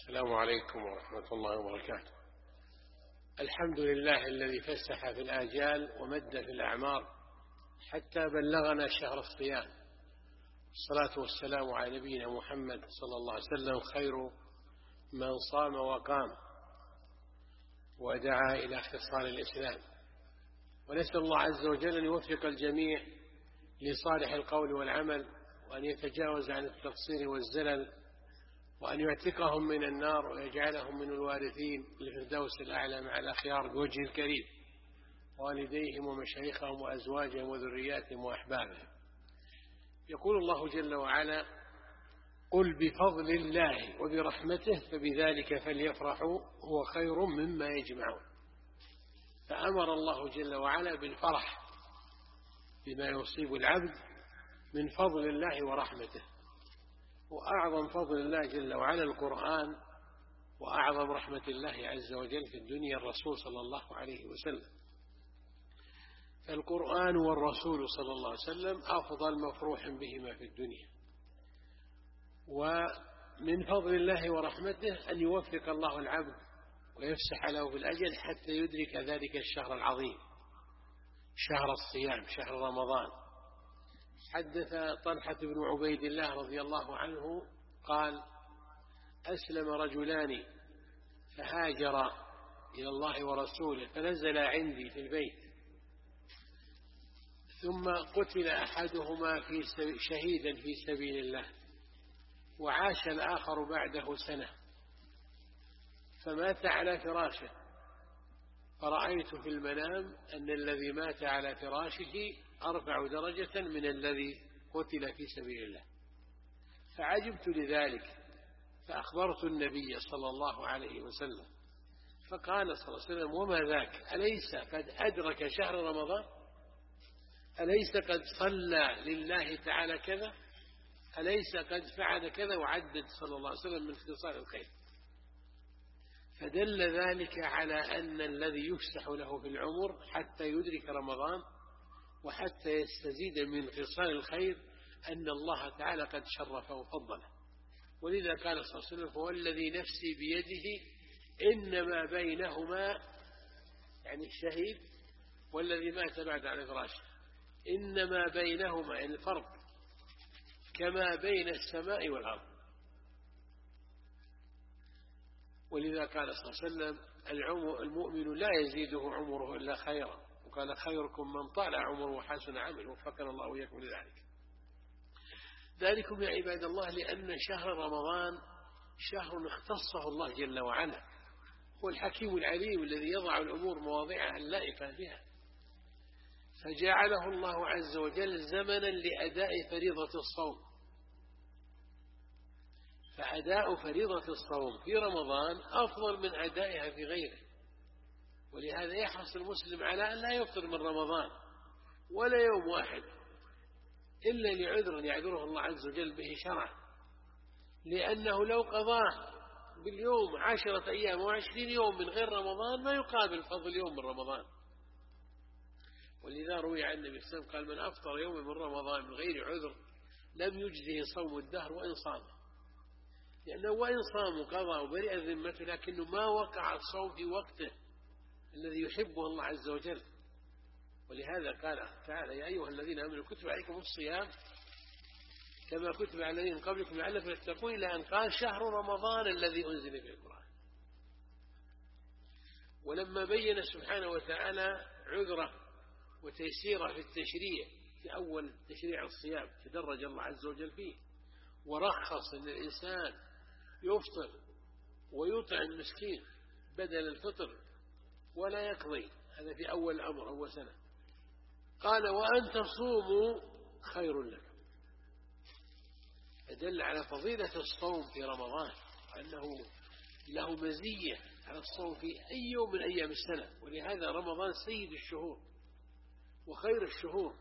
السلام عليكم ورحمة الله وبركاته. الحمد لله الذي فسح في الآجال ومد في الأعمار حتى بلغنا شهر الصيام، الصلاة والسلام على نبينا محمد صلى الله عليه وسلم خير من صام وقام ودعا إلى خصال الإسلام. ونسأل الله عز وجل أن يوفق الجميع لصالح القول والعمل، وأن يتجاوز عن التقصير والزلل، وأن يعتقهم من النار ويجعلهم من الوارثين للفردوس الأعلى مع الأخيار بوجه الكريم، والديهم ومشايخهم وأزواجهم وذرياتهم وأحبابهم. يقول الله جل وعلا: قل بفضل الله وبرحمته فبذلك فليفرحوا هو خير مما يجمعون. فأمر الله جل وعلا بالفرح بما يصيب العبد من فضل الله ورحمته. وأعظم فضل الله جل وعلا القرآن، وأعظم رحمة الله عز وجل في الدنيا الرسول صلى الله عليه وسلم. فالقرآن والرسول صلى الله عليه وسلم أفضل مفروح بهما في الدنيا. ومن فضل الله ورحمته أن يوفق الله العبد ويفسح له في الأجل حتى يدرك ذلك الشهر العظيم، شهر الصيام، شهر رمضان. حدث طلحة بن عبيد الله رضي الله عنه قال: أسلم رجلان فهاجر إلى الله ورسوله فنزل عندي في البيت، ثم قتل أحدهما شهيدا في سبيل الله، وعاش الآخر بعده سنة، فمات على فراشه، فرأيت في المنام أن الذي مات على فراشه أرفع درجة من الذي قتل في سبيل الله، فعجبت لذلك، فأخبرت النبي صلى الله عليه وسلم، فقال صلى الله عليه وسلم: وما ذاك؟ أليس قد أدرك شهر رمضان؟ أليس قد صلى لله تعالى كذا؟ أليس قد فعل كذا؟ وعدد صلى الله عليه وسلم من خصال الخير. فدل ذلك على أن الذي يفسح له في العمر حتى يدرك رمضان وحتى يستزيد من خصال الخير أن الله تعالى قد شرفه وفضله. ولذا قال صلى الله عليه وسلم: فوالذي نفسي بيده إنما بينهما، يعني الشهيد والذي مات بعد على فراشه، إنما بينهما، يعني الفرق كما بين السماء والأرض. ولذا قال صلى الله عليه وسلم: المؤمن لا يزيده عمره إلا خيرا، وقال: خيركم من طال عمره وحسن عمله. وفقنا الله وإياكم لذلك. ذلكم يا عباد الله لأن شهر رمضان شهر اختصه الله جل وعلا، هو الحكيم العليم الذي يضع الأمور مواضعها اللائقة بها، فجعله الله عز وجل زمنا لأداء فريضة الصوم. فأداء فريضة الصوم في رمضان أفضل من أدائها في غيره. ولهذا يحرص المسلم على أن لا يفطر من رمضان ولا يوم واحد إلا لعذر يعذره الله عز وجل به شرعا، لأنه لو قضاه باليوم 10 أيام و20 يوم من غير رمضان ما يقابل فضل يوم من رمضان. ولذا روي عن النبي صلى الله عليه وسلم قال: من أفطر يوم من رمضان من غير عذر لم يجزه صوم الدهر وإن صامه. لأنه وإن صام قضى وبرئ ذمته، لكنه ما وقع الصوم في وقته الذي يحبه الله عز وجل. ولهذا قال تعالى: يا أيها الذين آمنوا كتب عليكم الصيام كما كتب على الذين من قبلكم لعلكم تتقون، إلى أن قال: شهر رمضان الذي أنزل فيه القرآن. ولما بين سبحانه وتعالى عذره وتيسيره في التشريع في أول تشريع الصيام تدرج الله عز وجل فيه، ورخص أن الإنسان يفطر ويطعم مسكين بدل الفطر ولا يقضي، هذا في أول الأمر أول سنة. قال: وأن تصوموا خير لكم. فدل على فضيلة الصوم في رمضان، أنه له مزية على الصوم في أي يوم من أيام السنة. ولهذا رمضان سيد الشهور وخير الشهور.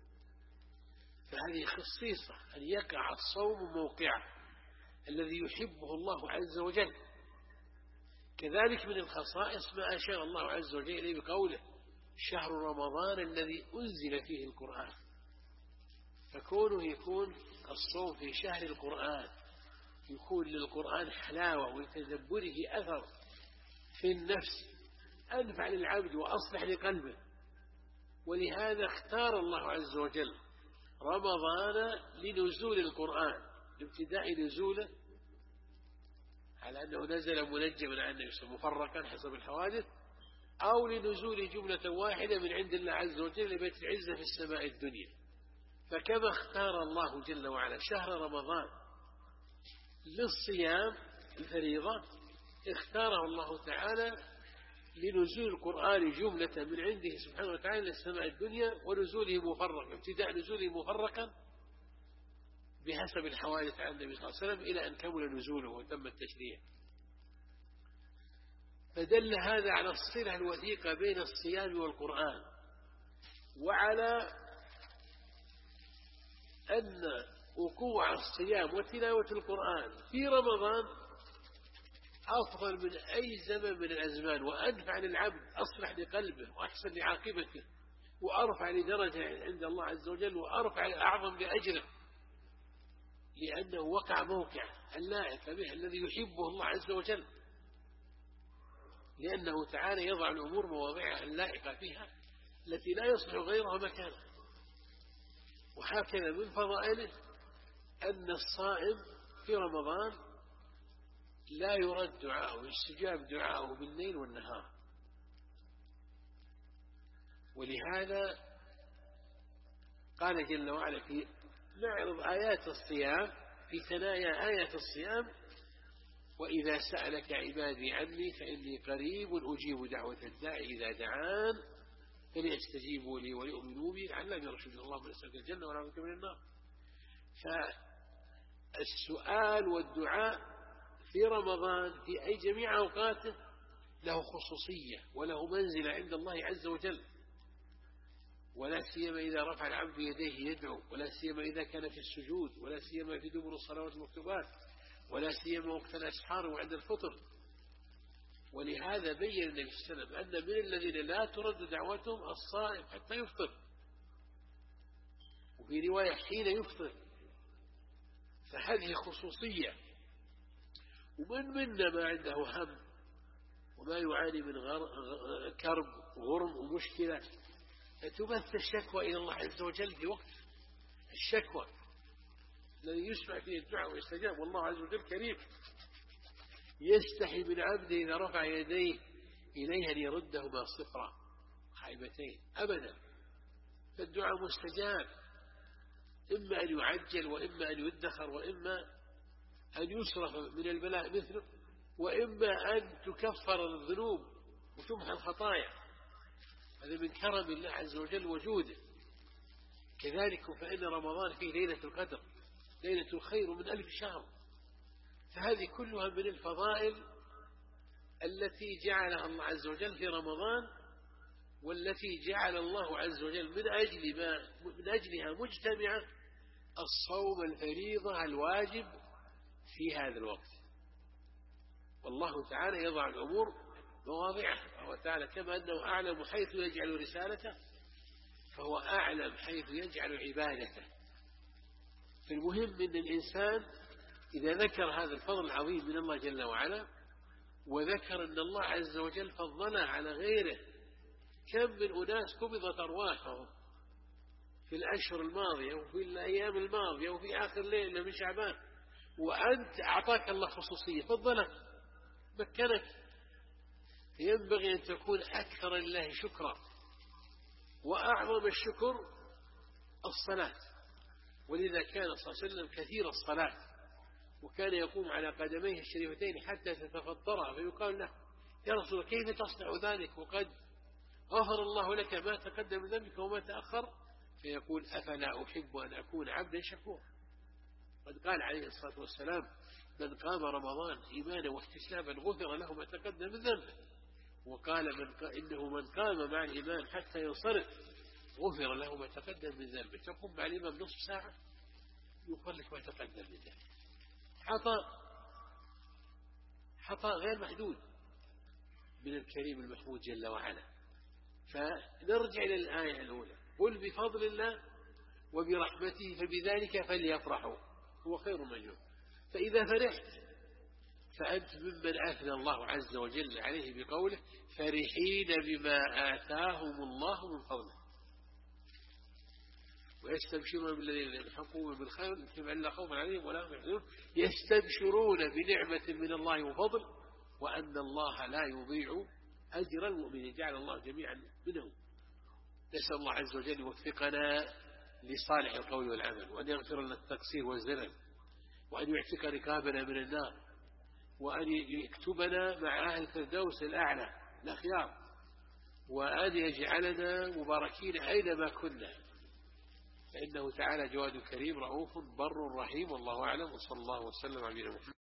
فهذه خصيصة أن يقع الصوم موقعه الذي يحبه الله عز وجل. كذلك من الخصائص ما أشار الله عز وجل إليه بقوله: شهر رمضان الذي أنزل فيه القرآن. فكونه يكون الصوم في شهر القرآن يكون للقرآن حلاوة ولتدبره أثر في النفس أنفع للعبد وأصلح لقلبه. ولهذا اختار الله عز وجل رمضان لنزول القرآن، لابتداء نزوله، على أنه نزل منجما عن نفسه مفرقا حسب الحوادث، أو لنزول جملة واحدة من عند الله عز وجل لبيت العزة في السماء الدنيا. فكما اختار الله جل وعلا شهر رمضان للصيام الفريضة، اختاره الله تعالى لنزول القرآن جملة من عنده سبحانه وتعالى للسماء الدنيا، ونزوله مفرقا، ابتداء نزوله مفرقا بحسب الحوادث عن النبي صلى الله عليه وسلم إلى أن كمل نزوله وتم التشريع. فدل هذا على الصلة الوثيقة بين الصيام والقرآن، وعلى أن وقوع الصيام وتلاوة القرآن في رمضان أفضل من أي زمن من الأزمان، وأنفع للعبد، أصلح لقلبه وأحسن لعاقبته وأرفع لدرجة عند الله عز وجل وأرفع أعظم لأجره، لأنه وقع موقع اللائق به الذي يحبه الله عز وجل، لأنه تعالى يضع الأمور مواضعها اللائقة فيها التي لا يصلح غيرها مكانها. وهكذا من فضائله أن الصائم في رمضان لا يرد دعاءه، يستجاب دعاءه بالليل والنهار. ولهذا قال جل وعلا في نعرض آيات الصيام في ثنايا آيات الصيام: وإذا سألك عبادي عني فإني قريب أجيب دعوة الداعي إذا دعان فليستجيبوا لي وليؤمنوا بي لعلهم يرشدون. اللهم نسألك الجنة ونعوذ بك من النار. فالسؤال والدعاء في رمضان في أي جميع أوقاته له خصوصية وله منزلة عند الله عز وجل، ولا سيما إذا رفع العبد يديه يدعو، ولا سيما إذا كان في السجود، ولا سيما في دبر الصلوات المكتوبات، ولا سيما وقت الأسحار وعند الفطر. ولهذا بين النبي صلى الله عليه وسلم أن من الذين لا ترد دعوتهم الصائم حتى يفطر، وفي رواية حين يفطر. فهذه خصوصية. ومن منا ما عنده هم وما يعاني من كرب وغرم ومشكلة فتبث الشكوى إلى الله عز وجل في وقت الشكوى الذي يسمع فيه الدعاء ويستجاب. والله عز وجل كريم يستحي من عبده إذا رفع يديه إليه أن يردهما صفرا خائبتين أبدا. فالدعاء مستجاب، إما أن يعجل وإما أن يدخر وإما أن يصرف من البلاء مثله، وإما أن تكفر الذنوب وتمحى الخطايا. هذا من كرم الله عز وجل وجوده. كذلك فإن رمضان فيه ليلة القدر، ليلة الخير من 1000 شهر. فهذه كلها من الفضائل التي جعلها الله عز وجل في رمضان، والتي جعل الله عز وجل من أجلها مجتمعة الصوم الفريضة الواجب في هذا الوقت. والله تعالى يضع الأمور مواضعها، فهو تعالى كما أنه أعلم حيث يجعل رسالته فهو أعلم حيث يجعل عبادته. فالمهم أن الإنسان إذا ذكر هذا الفضل العظيم من الله جل وعلا، وذكر أن الله عز وجل فضله على غيره، كم من أناس قبضت أرواحهم في الأشهر الماضية وفي الأيام الماضية وفي آخر ليلة من شعبان، وأنت أعطاك الله خصوصية، فضلك مكنك. ينبغي أن تكون أكثر لله شكرا، وأعظم الشكر الصلاة. ولذا كان صلى الله عليه وسلم كثير الصلاة، وكان يقوم على قدميه الشريفتين حتى تتفطرها، فيقال له: يا رسول الله كيف تصنع ذلك وقد غفر الله لك ما تقدم من ذنبك وما تأخر؟ فيقول: أفلا أحب أن أكون عبدا شكورا. قد قال عليه الصلاة والسلام: من قام رمضان إيمانا واحتسابا غفر له ما تقدم من ذنبه. وقال إنه من قام مع الإمام حتى ينصرف غفر له ما تقدم من ذنبه. تقوم مع الإمام نصف ساعة يغفر لك ما تقدم من ذنبه. حطاء غير محدود من الكريم المحمود جل وعلا. فنرجع إلى الآية الأولى: قل بفضل الله وبرحمته فبذلك فليفرحوا هو خير مجنون. فإذا فرحت فأنت ممن أثنى الله عز وجل عليه بقوله فرحين بما آتاهم الله من فضله ويستبشرون بالذين يلحقون بالخير لا خوف عليهم ولا هم يحزنون يستبشرون بنعمة من الله وفضل وأن الله لا يضيع أجر المؤمنين جعل الله جميعا منهم. نسأل الله عز وجل يوفقنا لصالح القول والعمل وأن يغفر لنا التقصير والزلل وأن يعتق ركابنا من النار وأن يكتبنا مع أهل الفردوس الأعلى الأخيار وأن يجعلنا مباركين أينما كنا فإنه تعالى جواد كريم رؤوف بر رحيم والله أعلم وصلى الله وسلم على نبينا محمد.